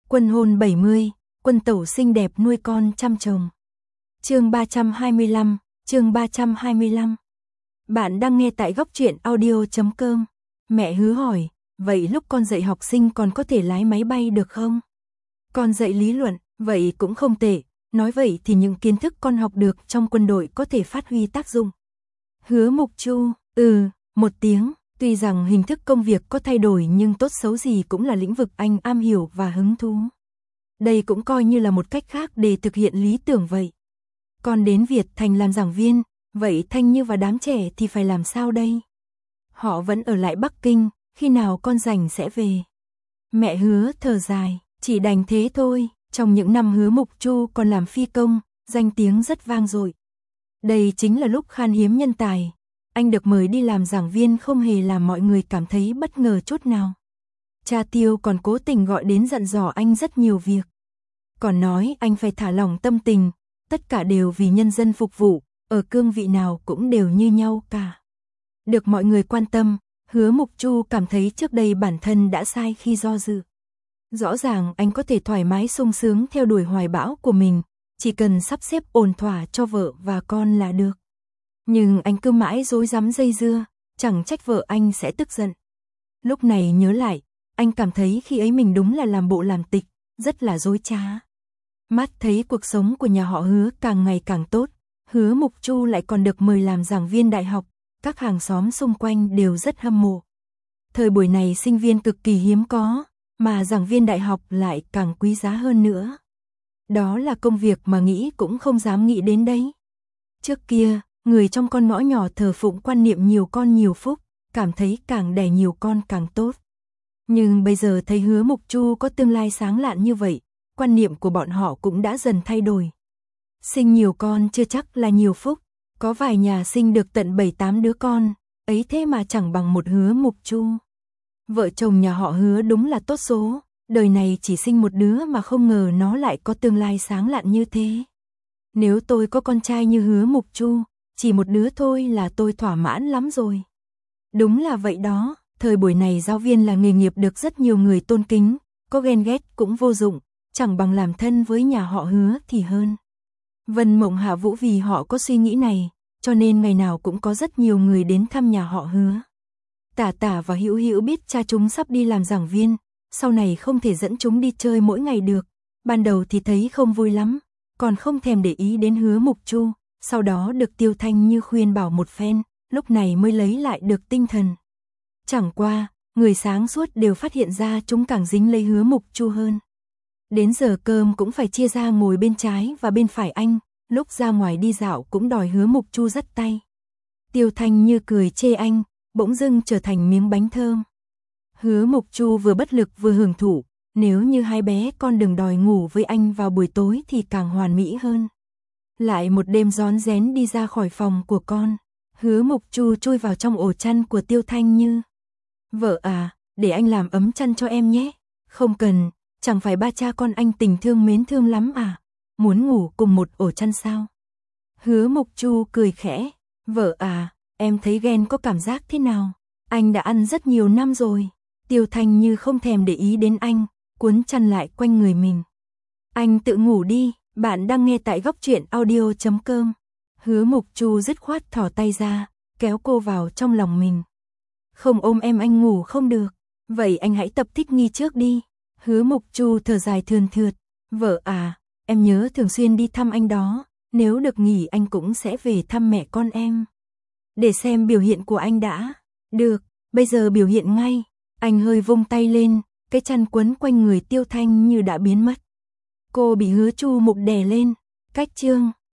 Quân hôn 70, quân tẩu xinh đẹp nuôi con chăm chồng. Chương 325, chương 325. Bạn đang nghe tại góc truyện audio.com. Mẹ Hứa hỏi, vậy lúc con dạy học sinh còn có thể lái máy bay được không? Con dạy lý luận, vậy cũng không tệ, nói vậy thì những kiến thức con học được trong quân đội có thể phát huy tác dụng. Hứa Mục Chu, một tiếng, tuy rằng hình thức công việc có thay đổi nhưng tốt xấu gì cũng là lĩnh vực anh am hiểu và hứng thú. Đây cũng coi như là một cách khác để thực hiện lý tưởng vậy. Con đến Việt Thành làm giảng viên, vậy Thanh Như và đám trẻ thì phải làm sao đây? Họ vẫn ở lại Bắc Kinh, khi nào con rảnh sẽ về. Mẹ Hứa thở dài, chỉ đành thế thôi, trong những năm Hứa Mục Chu còn làm phi công, danh tiếng rất vang dội. Đây chính là lúc khan hiếm nhân tài. Anh được mời đi làm giảng viên không hề làm mọi người cảm thấy bất ngờ chút nào. Cha Tiêu còn cố tình gọi đến dặn dò anh rất nhiều việc. Còn nói anh phải thả lỏng tâm tình, tất cả đều vì nhân dân phục vụ, ở cương vị nào cũng đều như nhau cả. Được mọi người quan tâm, Hứa Mục Chu cảm thấy trước đây bản thân đã sai khi do dự. Rõ ràng anh có thể thoải mái sung sướng theo đuổi hoài bão của mình, chỉ cần sắp xếp ổn thỏa cho vợ và con là được. Nhưng anh cứ mãi rối rắm dây dưa, chẳng trách vợ anh sẽ tức giận. Lúc này nhớ lại, anh cảm thấy khi ấy mình đúng là làm bộ làm tịch, rất là dối trá. Mắt thấy cuộc sống của nhà họ Hứa càng ngày càng tốt, Hứa Mục Chu lại còn được mời làm giảng viên đại học, các hàng xóm xung quanh đều rất hâm mộ. Thời buổi này sinh viên cực kỳ hiếm có, mà giảng viên đại học lại càng quý giá hơn nữa. Đó là công việc mà nghĩ cũng không dám nghĩ đến đấy. Trước kia, người trong con ngõ nhỏ thờ phụng quan niệm nhiều con nhiều phúc, cảm thấy càng đẻ nhiều con càng tốt. Nhưng bây giờ thấy Hứa Mục Chu có tương lai sáng lạn như vậy, quan niệm của bọn họ cũng đã dần thay đổi. Sinh nhiều con chưa chắc là nhiều phúc, có vài nhà sinh được tận 7-8 đứa con, ấy thế mà chẳng bằng một Hứa Mục Chu. Vợ chồng nhà họ Hứa đúng là tốt số, đời này chỉ sinh một đứa mà không ngờ nó lại có tương lai sáng lạn như thế. Nếu tôi có con trai như Hứa Mục Chu, chỉ một đứa thôi là tôi thỏa mãn lắm rồi. Đúng là vậy đó, thời buổi này giáo viên là nghề nghiệp được rất nhiều người tôn kính, có ghen ghét cũng vô dụng, chẳng bằng làm thân với nhà họ Hứa thì hơn. Vân Mộng Hạ Vũ vì họ có suy nghĩ này, cho nên ngày nào cũng có rất nhiều người đến thăm nhà họ Hứa. Tả Tả và Hữu Hữu biết cha chúng sắp đi làm giảng viên, sau này không thể dẫn chúng đi chơi mỗi ngày được, ban đầu thì thấy không vui lắm, còn không thèm để ý đến Hứa Mục Chu, sau đó được Tiêu Thanh Như khuyên bảo một phen, lúc này mới lấy lại được tinh thần. Chẳng qua, người sáng suốt đều phát hiện ra chúng càng dính lấy Hứa Mục Chu hơn. Đến giờ cơm cũng phải chia ra ngồi bên trái và bên phải anh, lúc ra ngoài đi dạo cũng đòi Hứa Mục Chu dắt tay. Tiêu Thanh Như cười chê anh, bỗng dưng trở thành miếng bánh thơm. Hứa Mục Chu vừa bất lực vừa hưởng thụ, nếu như hai bé con đừng đòi ngủ với anh vào buổi tối thì càng hoàn mỹ hơn. Lại một đêm rón rén đi ra khỏi phòng của con, Hứa Mục Chu chui vào trong ổ chăn của Tiêu Thanh Như. Vợ à, để anh làm ấm chăn cho em nhé. Không cần, chẳng phải ba cha con anh tình thương mến thương lắm à, muốn ngủ cùng một ổ chăn sao? Hứa Mục Chu cười khẽ, vợ à, em thấy ghen có cảm giác thế nào? Anh đã ăn rất nhiều năm rồi. Tiêu Thanh Như không thèm để ý đến anh, cuốn chăn lại quanh người mình. Anh tự ngủ đi, bạn đang nghe tại góc truyện audio.com. Hứa Mục Chu dứt khoát thỏ tay ra, kéo cô vào trong lòng mình. Không ôm em anh ngủ không được, vậy anh hãy tập thích nghi trước đi. Hứa Mục Chu thở dài thườn thượt, vợ à, em nhớ thường xuyên đi thăm anh đó, nếu được nghỉ anh cũng sẽ về thăm mẹ con em. Để xem biểu hiện của anh đã. Được, bây giờ biểu hiện ngay. Anh hơi vung tay lên, cái chăn quấn quanh người Tiêu Thanh Như đã biến mất. Cô bị Hứa Chu Mục đè lên, cách chương.